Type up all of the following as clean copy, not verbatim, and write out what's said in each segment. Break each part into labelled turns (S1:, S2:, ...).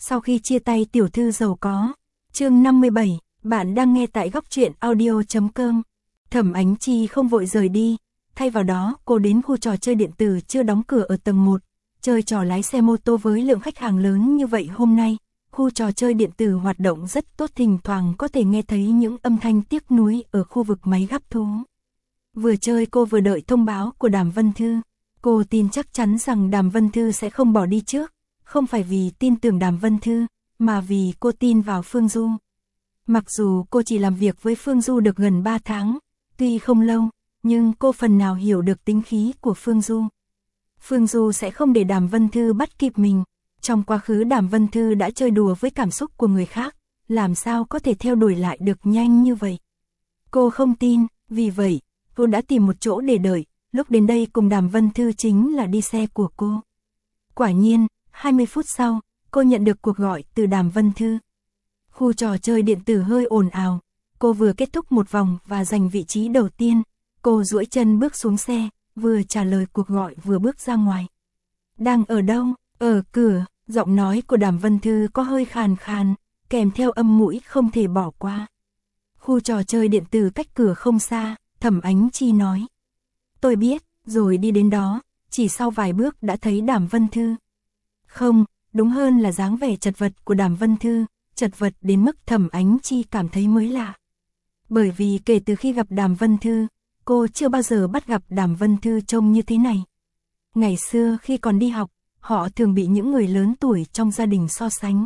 S1: Sau khi chia tay tiểu thư giàu có. Chương 57, bạn đang nghe tại góc truyện audio.com. Thẩm Ánh Chi không vội rời đi, thay vào đó cô đến khu trò chơi điện tử chưa đóng cửa ở tầng 1, chơi trò lái xe mô tô với lượng khách hàng lớn như vậy hôm nay. Khu trò chơi điện tử hoạt động rất tốt, thỉnh thoảng có thể nghe thấy những âm thanh tiếc nuối ở khu vực máy gắp thú. Vừa chơi cô vừa đợi thông báo của Đàm Vân Thư. Cô tin chắc chắn rằng Đàm Vân Thư sẽ không bỏ đi trước, không phải vì tin tưởng Đàm Vân Thư, mà vì cô tin vào Phương Du. Mặc dù cô chỉ làm việc với Phương Du được gần 3 tháng, tuy không lâu, nhưng cô phần nào hiểu được tính khí của Phương Du. Phương Du sẽ không để Đàm Vân Thư bắt kịp mình. Trong quá khứ Đàm Vân Thư đã chơi đùa với cảm xúc của người khác, làm sao có thể theo đuổi lại được nhanh như vậy. Cô không tin, vì vậy, cô đã tìm một chỗ để đợi, lúc đến đây cùng Đàm Vân Thư chính là đi xe của cô. Quả nhiên, 20 phút sau, cô nhận được cuộc gọi từ Đàm Vân Thư. Khu trò chơi điện tử hơi ồn ào, cô vừa kết thúc một vòng và giành vị trí đầu tiên, cô duỗi chân bước xuống xe, vừa trả lời cuộc gọi vừa bước ra ngoài. Đang ở đâu? Ở cửa, giọng nói của Đàm Vân Thư có hơi khàn khàn, kèm theo âm mũi không thể bỏ qua. Khu trò chơi điện tử cách cửa không xa, Thẩm Ánh Chi nói. Tôi biết, rồi đi đến đó, chỉ sau vài bước đã thấy Đàm Vân Thư. Không, đúng hơn là dáng vẻ chật vật của Đàm Vân Thư, chật vật đến mức Thẩm Ánh Chi cảm thấy mới lạ. Bởi vì kể từ khi gặp Đàm Vân Thư, cô chưa bao giờ bắt gặp Đàm Vân Thư trông như thế này. Ngày xưa khi còn đi học, họ thường bị những người lớn tuổi trong gia đình so sánh.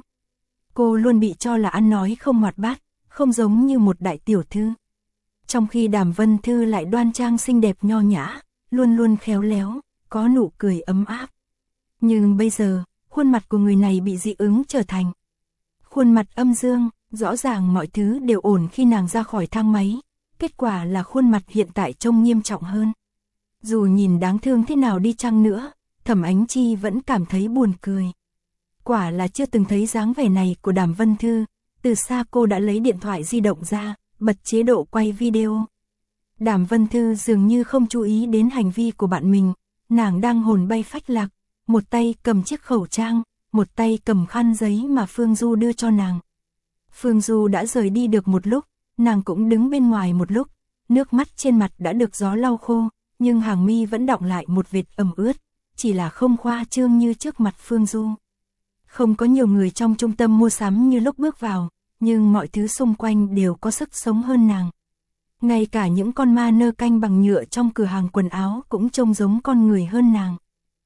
S1: Cô luôn bị cho là ăn nói không hoạt bát, không giống như một đại tiểu thư. Trong khi Đàm Vân Thư lại đoan trang xinh đẹp nho nhã, luôn luôn khéo léo, có nụ cười ấm áp. Nhưng bây giờ, khuôn mặt của người này bị dị ứng trở thành khuôn mặt âm dương, rõ ràng mọi thứ đều ổn khi nàng ra khỏi thang máy. Kết quả là khuôn mặt hiện tại trông nghiêm trọng hơn. Dù nhìn đáng thương thế nào đi chăng nữa, Thẩm Ánh Chi vẫn cảm thấy buồn cười. Quả là chưa từng thấy dáng vẻ này của Đàm Vân Thư, từ xa cô đã lấy điện thoại di động ra, bật chế độ quay video. Đàm Vân Thư dường như không chú ý đến hành vi của bạn mình, nàng đang hồn bay phách lạc, một tay cầm chiếc khẩu trang, một tay cầm khăn giấy mà Phương Du đưa cho nàng. Phương Du đã rời đi được một lúc, nàng cũng đứng bên ngoài một lúc, nước mắt trên mặt đã được gió lau khô, nhưng hàng mi vẫn đọng lại một vệt ẩm ướt, chỉ là không khoa trương như trước mặt Phương Du. Không có nhiều người trong trung tâm mua sắm như lúc bước vào, nhưng mọi thứ xung quanh đều có sức sống hơn nàng. Ngay cả những con ma nơ canh bằng nhựa trong cửa hàng quần áo cũng trông giống con người hơn nàng.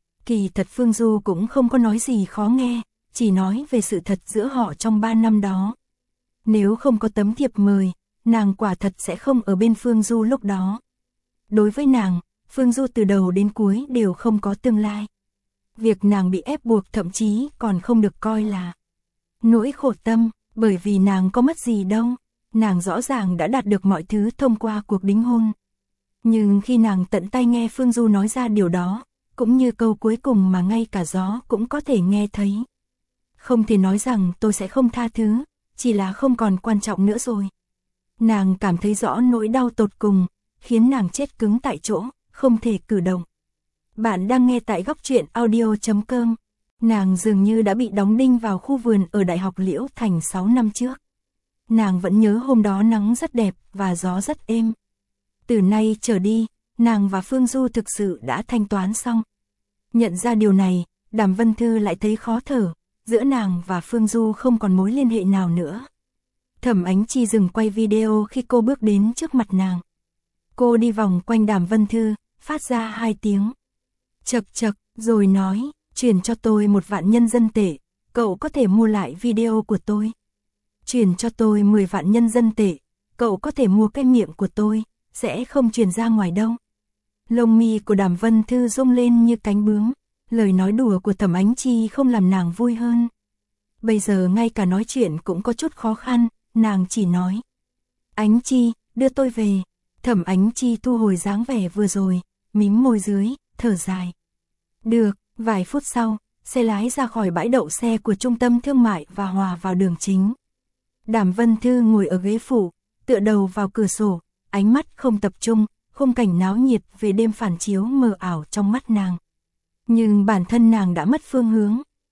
S1: Kỳ thật Phương Du cũng không có nói gì khó nghe, chỉ nói về sự thật giữa họ trong 3 năm đó. Nếu không có tấm thiệp mời, nàng quả thật sẽ không ở bên Phương Du lúc đó. Đối với nàng, Phương Du từ đầu đến cuối đều không có tương lai. Việc nàng bị ép buộc thậm chí còn không được coi là nỗi khổ tâm, bởi vì nàng có mất gì đâu. Nàng rõ ràng đã đạt được mọi thứ thông qua cuộc đính hôn. Nhưng khi nàng tận tay nghe Phương Du nói ra điều đó, cũng như câu cuối cùng mà ngay cả gió cũng có thể nghe thấy. Không thể nói rằng tôi sẽ không tha thứ, chỉ là không còn quan trọng nữa rồi. Nàng cảm thấy rõ nỗi đau tột cùng, khiến nàng chết cứng tại chỗ, không thể cử động. Bạn đang nghe tại góc truyện audio.com. Nàng dường như đã bị đóng đinh vào khu vườn ở Đại học Liễu Thành 6 năm trước. Nàng vẫn nhớ hôm đó nắng rất đẹp và gió rất êm. Từ nay trở đi, nàng và Phương Du thực sự đã thanh toán xong. Nhận ra điều này, Đàm Vân Thư lại thấy khó thở, giữa nàng và Phương Du không còn mối liên hệ nào nữa. Thẩm Ánh Chi dừng quay video khi cô bước đến trước mặt nàng. Cô đi vòng quanh Đàm Vân Thư, phát ra 2 tiếng chậc chậc, rồi nói, chuyển cho tôi 1 vạn nhân dân tệ, cậu có thể mua lại video của tôi. Chuyển cho tôi 10 vạn nhân dân tệ, cậu có thể mua cái miệng của tôi, sẽ không truyền ra ngoài đâu. Lông mi của Đàm Vân Thư rung lên như cánh bướm, lời nói đùa của Thẩm Ánh Chi không làm nàng vui hơn. Bây giờ ngay cả nói chuyện cũng có chút khó khăn, nàng chỉ nói. Ánh Chi, đưa tôi về. Thẩm Ánh Chi thu hồi dáng vẻ vừa rồi, mím môi dưới, thở dài. Được, vài phút sau, xe lái ra khỏi bãi đậu xe của trung tâm thương mại và hòa vào đường chính. Đàm Vân Thư ngồi ở ghế phụ, tựa đầu vào cửa sổ, ánh mắt không tập trung, khung cảnh náo nhiệt về đêm phản chiếu mờ ảo trong mắt nàng. Nhưng bản thân nàng đã mất phương hướng,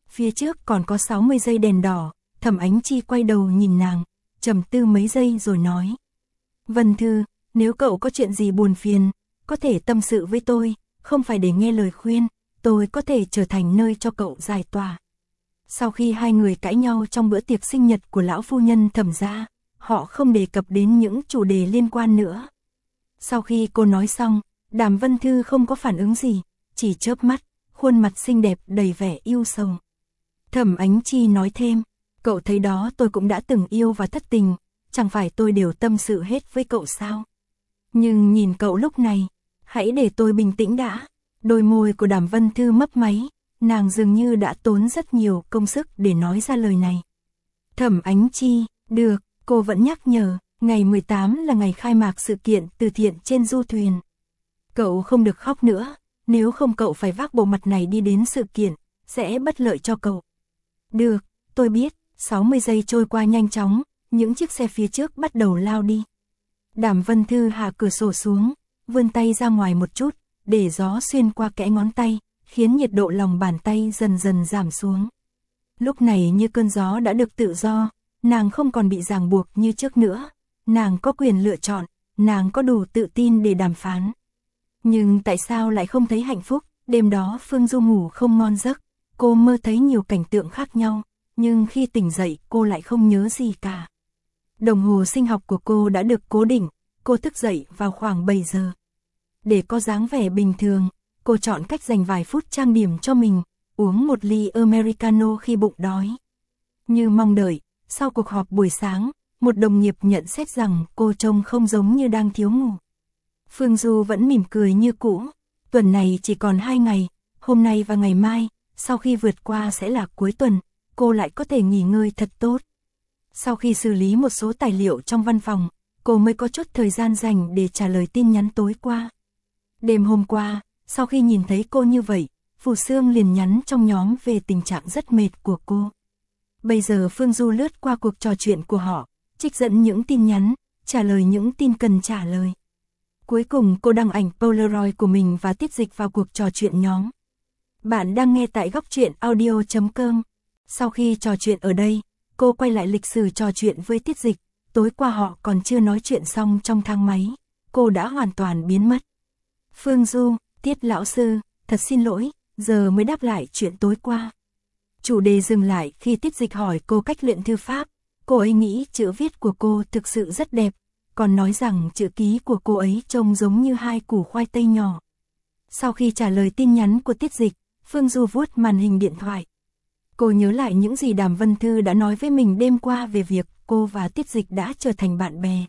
S1: Phía trước còn có 60 giây đèn đỏ, Thẩm Ánh Chi quay đầu nhìn nàng, trầm tư mấy giây rồi nói. Vân Thư, nếu cậu có chuyện gì buồn phiền, có thể tâm sự với tôi, không phải để nghe lời khuyên, tôi có thể trở thành nơi cho cậu giải tỏa. Sau khi hai người cãi nhau trong bữa tiệc sinh nhật của lão phu nhân Thẩm gia, họ không đề cập đến những chủ đề liên quan nữa. Sau khi cô nói xong, Đàm Vân Thư không có phản ứng gì, chỉ chớp mắt, khuôn mặt xinh đẹp đầy vẻ yêu sầu. Thẩm Ánh Chi nói thêm, cậu thấy đó, tôi cũng đã từng yêu và thất tình, chẳng phải tôi đều tâm sự hết với cậu sao? Nhưng nhìn cậu lúc này, hãy để tôi bình tĩnh đã. Đôi môi của Đàm Vân Thư mấp máy, nàng dường như đã tốn rất nhiều công sức để nói ra lời này. Thẩm Ánh Chi, được, cô vẫn nhắc nhở, ngày 18 là ngày khai mạc sự kiện từ thiện trên du thuyền. Cậu không được khóc nữa, nếu không cậu phải vác bộ mặt này đi đến sự kiện, sẽ bất lợi cho cậu. Được, tôi biết. 60 giây trôi qua nhanh chóng, những chiếc xe phía trước bắt đầu lao đi. Đàm Vân Thư hạ cửa sổ xuống, vươn tay ra ngoài một chút, để gió xuyên qua kẽ ngón tay, khiến nhiệt độ lòng bàn tay dần dần giảm xuống. Lúc này như cơn gió đã được tự do, nàng không còn bị ràng buộc như trước nữa, nàng có quyền lựa chọn, nàng có đủ tự tin để đàm phán. Nhưng tại sao lại không thấy hạnh phúc? Đêm đó Phương Du ngủ không ngon giấc, cô mơ thấy nhiều cảnh tượng khác nhau, nhưng khi tỉnh dậy cô lại không nhớ gì cả. Đồng hồ sinh học của cô đã được cố định, cô thức dậy vào khoảng 7 giờ. Để có dáng vẻ bình thường, cô chọn cách dành vài phút trang điểm cho mình, uống một ly Americano khi bụng đói. Như mong đợi, sau cuộc họp buổi sáng, một đồng nghiệp nhận xét rằng cô trông không giống như đang thiếu ngủ. Phương Du vẫn mỉm cười như cũ, tuần này chỉ còn 2 ngày, hôm nay và ngày mai, sau khi vượt qua sẽ là cuối tuần, cô lại có thể nghỉ ngơi thật tốt. Sau khi xử lý một số tài liệu trong văn phòng, cô mới có chút thời gian dành để trả lời tin nhắn tối qua. Đêm hôm qua, sau khi nhìn thấy cô như vậy, Phù Sương liền nhắn trong nhóm về tình trạng rất mệt của cô. Bây giờ Phương Du lướt qua cuộc trò chuyện của họ, trích dẫn những tin nhắn, trả lời những tin cần trả lời. Cuối cùng cô đăng ảnh Polaroid của mình và Tiết Dịch vào cuộc trò chuyện nhóm. Bạn đang nghe tại Góc Truyện Audio.com. Sau khi trò chuyện ở đây, cô quay lại lịch sử trò chuyện với Tiết Dịch, tối qua họ còn chưa nói chuyện xong trong thang máy, cô đã hoàn toàn biến mất. Phương Du, Tiết lão sư, thật xin lỗi, giờ mới đáp lại chuyện tối qua. Chủ đề dừng lại khi Tiết Dịch hỏi cô cách luyện thư pháp, cô ấy nghĩ chữ viết của cô thực sự rất đẹp, còn nói rằng chữ ký của cô ấy trông giống như 2 củ khoai tây nhỏ. Sau khi trả lời tin nhắn của Tiết Dịch, Phương Du vuốt màn hình điện thoại. Cô nhớ lại những gì Đàm Vân Thư đã nói với mình đêm qua về việc cô và Tiết Dịch đã trở thành bạn bè.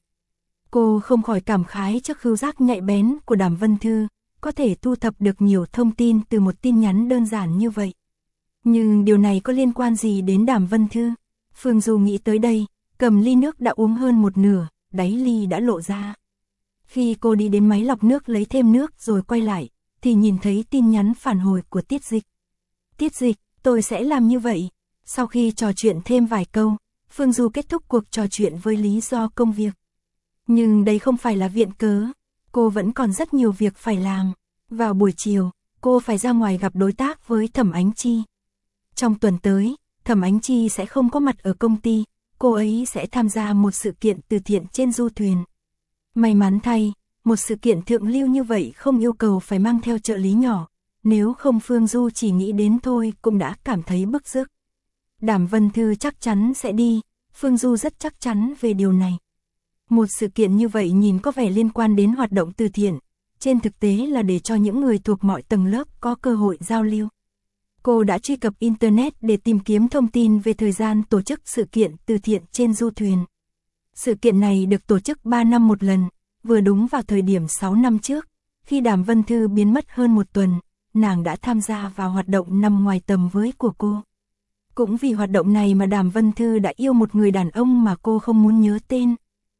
S1: Cô không khỏi cảm khái trước khứu giác nhạy bén của Đàm Vân Thư, có thể thu thập được nhiều thông tin từ một tin nhắn đơn giản như vậy. Nhưng điều này có liên quan gì đến Đàm Vân Thư? Phương Du nghĩ tới đây, cầm ly nước đã uống hơn một nửa, đáy ly đã lộ ra. Khi cô đi đến máy lọc nước lấy thêm nước rồi quay lại, thì nhìn thấy tin nhắn phản hồi của Tiết Dịch. Tiết Dịch, tôi sẽ làm như vậy. Sau khi trò chuyện thêm vài câu, Phương Du kết thúc cuộc trò chuyện với lý do công việc. Nhưng đây không phải là viện cớ, cô vẫn còn rất nhiều việc phải làm. Vào buổi chiều, cô phải ra ngoài gặp đối tác với Thẩm Ánh Chi. Trong tuần tới, Thẩm Ánh Chi sẽ không có mặt ở công ty, cô ấy sẽ tham gia một sự kiện từ thiện trên du thuyền. May mắn thay, một sự kiện thượng lưu như vậy không yêu cầu phải mang theo trợ lý nhỏ, nếu không Phương Du chỉ nghĩ đến thôi cũng đã cảm thấy bức rứt. Đàm Vân Thư chắc chắn sẽ đi, Phương Du rất chắc chắn về điều này. Một sự kiện như vậy nhìn có vẻ liên quan đến hoạt động từ thiện, trên thực tế là để cho những người thuộc mọi tầng lớp có cơ hội giao lưu. Cô đã truy cập Internet để tìm kiếm thông tin về thời gian tổ chức sự kiện từ thiện trên du thuyền. Sự kiện này được tổ chức 3 năm một lần, vừa đúng vào thời điểm 6 năm trước, khi Đàm Vân Thư biến mất hơn một tuần, nàng đã tham gia vào hoạt động nằm ngoài tầm với của cô. Cũng vì hoạt động này mà Đàm Vân Thư đã yêu một người đàn ông mà cô không muốn nhớ tên.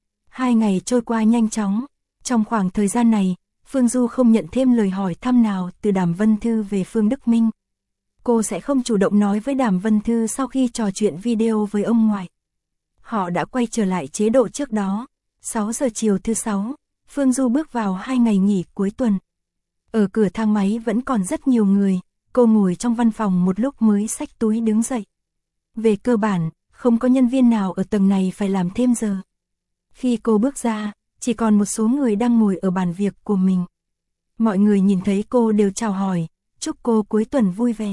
S1: 2 ngày trôi qua nhanh chóng, trong khoảng thời gian này, Phương Du không nhận thêm lời hỏi thăm nào từ Đàm Vân Thư về Phương Đức Minh. Cô sẽ không chủ động nói với Đàm Vân Thư sau khi trò chuyện video với ông ngoại. Họ đã quay trở lại chế độ trước đó. 6 giờ chiều thứ 6, Phương Du bước vào 2 ngày nghỉ cuối tuần. Ở cửa thang máy vẫn còn rất nhiều người, cô ngồi trong văn phòng một lúc mới xách túi đứng dậy. Về cơ bản, không có nhân viên nào ở tầng này phải làm thêm giờ. Khi cô bước ra, chỉ còn một số người đang ngồi ở bàn việc của mình. Mọi người nhìn thấy cô đều chào hỏi, chúc cô cuối tuần vui vẻ.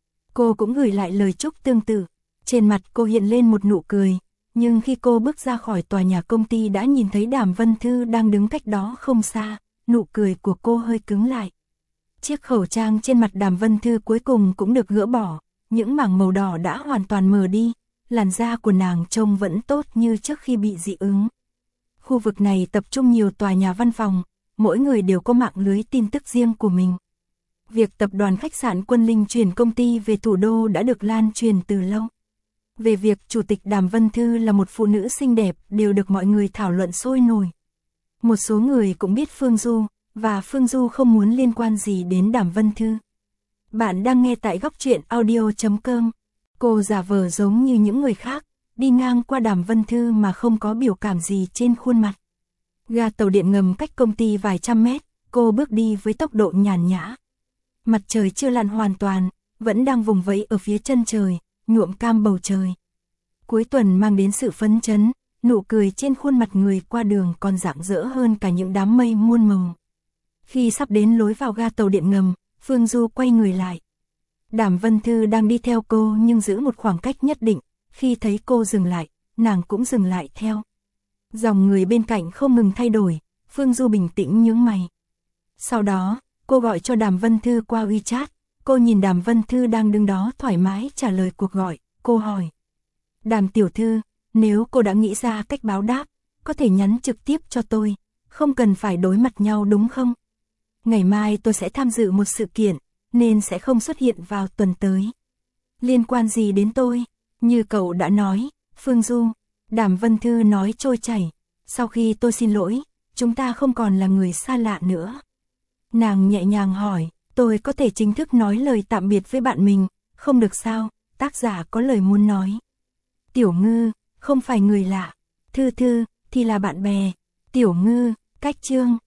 S1: Cô cũng gửi lại lời chúc tương tự. Trên mặt cô hiện lên một nụ cười, nhưng khi cô bước ra khỏi tòa nhà công ty đã nhìn thấy Đàm Vân Thư đang đứng cách đó không xa, nụ cười của cô hơi cứng lại. Chiếc khẩu trang trên mặt Đàm Vân Thư cuối cùng cũng được gỡ bỏ, những mảng màu đỏ đã hoàn toàn mờ đi, làn da của nàng trông vẫn tốt như trước khi bị dị ứng. Khu vực này tập trung nhiều tòa nhà văn phòng, mỗi người đều có mạng lưới tin tức riêng của mình. Việc tập đoàn khách sạn Quân Linh chuyển công ty về thủ đô đã được lan truyền từ lâu. Về việc chủ tịch Đàm Vân Thư là một phụ nữ xinh đẹp đều được mọi người thảo luận sôi nổi. Một số người cũng biết Phương Du, và Phương Du không muốn liên quan gì đến Đàm Vân Thư. Bạn đang nghe tại góc truyện audio.com. Cô giả vờ giống như những người khác, đi ngang qua Đàm Vân Thư mà không có biểu cảm gì trên khuôn mặt. Ga tàu điện ngầm cách công ty vài trăm mét, cô bước đi với tốc độ nhàn nhã. Mặt trời chưa lặn hoàn toàn, vẫn đang vùng vẫy ở phía chân trời, nhuộm cam bầu trời. Cuối tuần mang đến sự phấn chấn, nụ cười trên khuôn mặt người qua đường còn rạng rỡ hơn cả những đám mây muôn màu. Khi sắp đến lối vào ga tàu điện ngầm, Phương Du quay người lại. Đàm Vân Thư đang đi theo cô nhưng giữ một khoảng cách nhất định, khi thấy cô dừng lại, nàng cũng dừng lại theo. Dòng người bên cạnh không ngừng thay đổi, Phương Du bình tĩnh nhướng mày. Sau đó, cô gọi cho Đàm Vân Thư qua WeChat, cô nhìn Đàm Vân Thư đang đứng đó thoải mái trả lời cuộc gọi, cô hỏi. Đàm tiểu thư, nếu cô đã nghĩ ra cách báo đáp, có thể nhắn trực tiếp cho tôi, không cần phải đối mặt nhau đúng không? Ngày mai tôi sẽ tham dự một sự kiện, nên sẽ không xuất hiện vào tuần tới. Liên quan gì đến tôi? Như cậu đã nói, Phương Du, Đàm Vân Thư nói trôi chảy. Sau khi tôi xin lỗi, chúng ta không còn là người xa lạ nữa. Nàng nhẹ nhàng hỏi, tôi có thể chính thức nói lời tạm biệt với bạn mình, không được sao? Tác giả có lời muốn nói. Tiểu Ngư, không phải người lạ. Thư Thư, thì là bạn bè. Tiểu Ngư, cách chương.